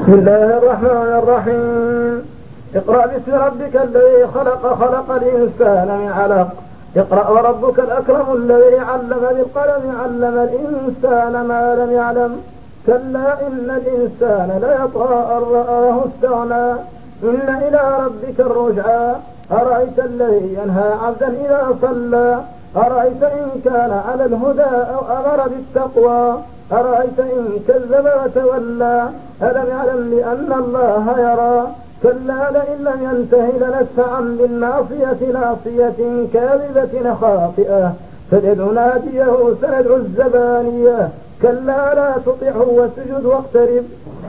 بسم الله الرحمن الرحيم. اقرأ باسم ربك الذي خلق الإنسان من علق. اقرأ وربك الأكرم الذي علم بالقلم علم الإنسان ما لم يعلم. كلا إن الإنسان ليطغى أن رآه استغنى. إن إلى ربك الرجعى. أرأيت الذي ينهى عبدا إذا صلى. أرأيت إن كان على الهدى أو أمر بالتقوى. أرأيت إن كذب وتولى. ألم يعلم بأن الله يرى. كلا لئن لم ينته لنسفعا بالناصية ناصية كاذبة خاطئة فليدع ناديه سندع الزبانية. كلا لا تطعه واسجد واقترب.